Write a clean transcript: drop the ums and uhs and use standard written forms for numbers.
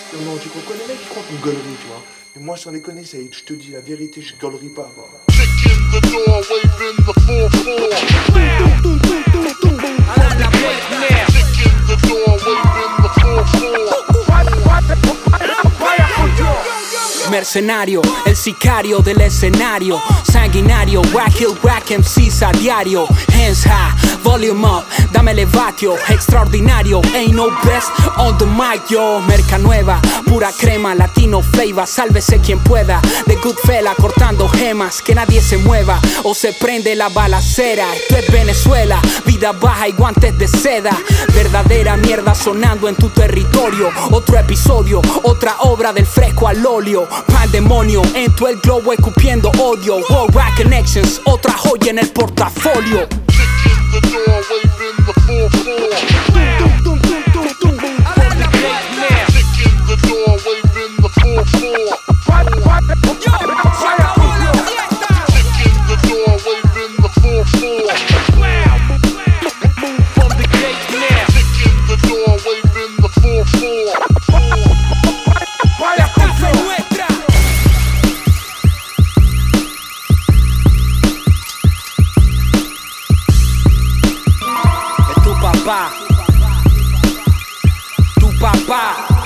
Non, non, tu comprends, les mecs ils croient qu'on gueulerie, tu vois. Mais moi, sans déconner, Saïd, je te dis la vérité, je gueulerie pas, quoi. Kick in the door, waving the 4-4. Kick in the door, waving the 4-4. Mercenario, el sicario del escenario, sanguinario, whack hill, whack MCs a diario. Hands high, volume up, dame elevatio, extraordinario, ain't no best on the mic, yo. Merca nueva, pura crema, latino flavor, sálvese quien pueda. The good fella cortando gemas, que nadie se mueva o se prende la balacera. Esto es Venezuela, vida baja y guantes de seda. Verdadera mierda sonando en tu territorio. Otro episodio, otra obra del fresco al óleo. Pandemonio, en todo el globo escupiendo odio. World Rap Connections, otra joya en el portafolio. Kick in the door, waving the 4-4. Kick in the door, waving the 4-4. Kick in the door, waving the 4-4. Kick in the door, waving the 4-4. Tu papá,